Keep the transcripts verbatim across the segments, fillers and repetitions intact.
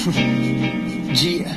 Yeah.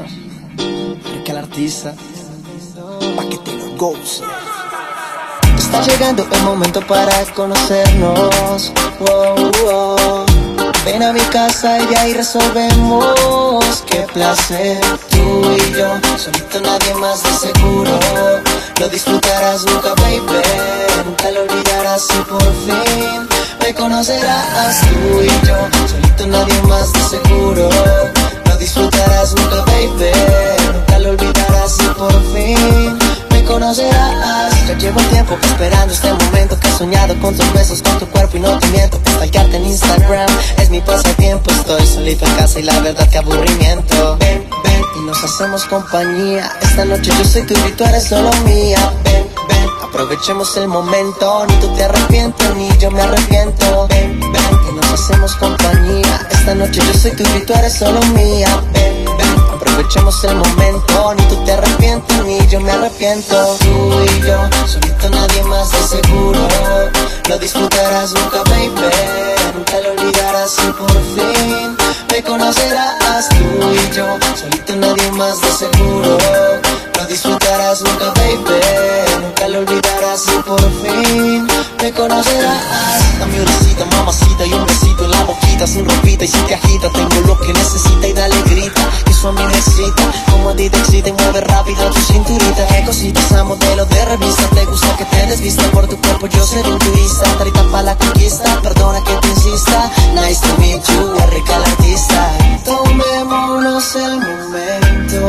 Porque el artista, pa' que te lo goce. Está llegando el momento para conocernos. Wow, wow. Ven a mi casa y ahí resolvemos. Qué placer, tú y yo, solito nadie más de seguro. Lo disfrutarás nunca, baby, nunca lo olvidarás y por fin me conocerás. Tú y yo, solito nadie más de seguro. Lo disfrutarás nunca, baby, nunca lo olvidarás y por fin me conocerás. Ya llevo tiempo esperando este momento, que he soñado con tus besos, con tu cuerpo y no te miento. Stalkearte en Instagram es mi pasatiempo. Estoy solito en casa y la verdad que aburrimiento. Ven, ven y nos hacemos compañía. Esta noche yo soy tuya y tú eres solo mía. Ven, ven, aprovechemos el momento. Ni tú te arrepientes ni yo me arrepiento. Ven, ven y nos hacemos compañía. Esta noche yo soy tuya y tú eres solo mía. Ven, ven, aprovechemos el momento. Ni tú te arrepientes ni yo me arrepiento. Tú y yo, solito nadie más de seguro. Lo disfrutarás nunca, baby, nunca lo olvidarás y por fin me conocerás. Tú y yo, solito nadie más de seguro. Lo disfrutarás nunca, baby, nunca lo olvidarás y por fin me conocerás. Dame una cita, mamacita, y un besito en la boquita, sin ropita y sin cajita. Tengo lo que necesita y dale grita, que eso a mí me excita. Como a ti te excita y mueve rápido tu cinturita. Qué cositas a modelo de revista. Te gusta que te desvista por tu cuerpo, yo seré un turista. Tarita pa' la conquista, perdona que te insista. Nice to meet you, Enrique el artista. Tomémonos el momento,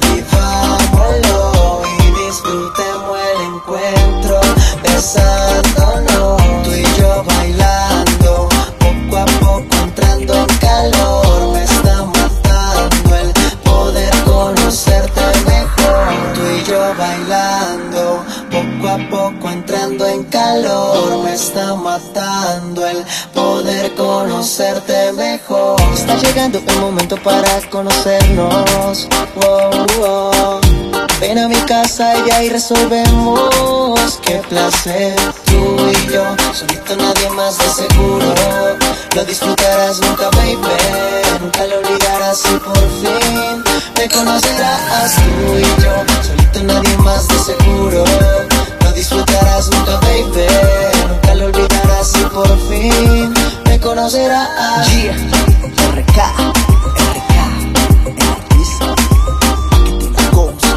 vivámoslo y disfrutemos el encuentro. Besándonos, tú y yo bailando, poco a poco entrando en calor. Me está matando el poder conocerte mejor. Tú y yo bailando, poco a poco entrando en calor. Me está matando el poder conocerte mejor. Está llegando el momento para conocernos. Wow, wow. Ven a mi casa y ahí resolvemos. Qué placer, tú y yo, solito nadie más de seguro. Lo disfrutarás nunca, baby, nunca lo olvidarás y por fin me conocerás. Tú y yo, solito nadie más de seguro. Lo disfrutarás nunca, baby, nunca lo olvidarás y por fin me conocerás. Yeah, R K, R K, el artista, pa' que te la goce.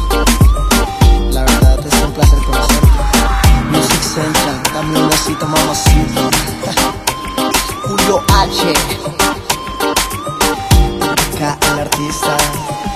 La verdad es un placer conocerte. Music Central, dame una cita, mamacita. Julio H, R K, el artista.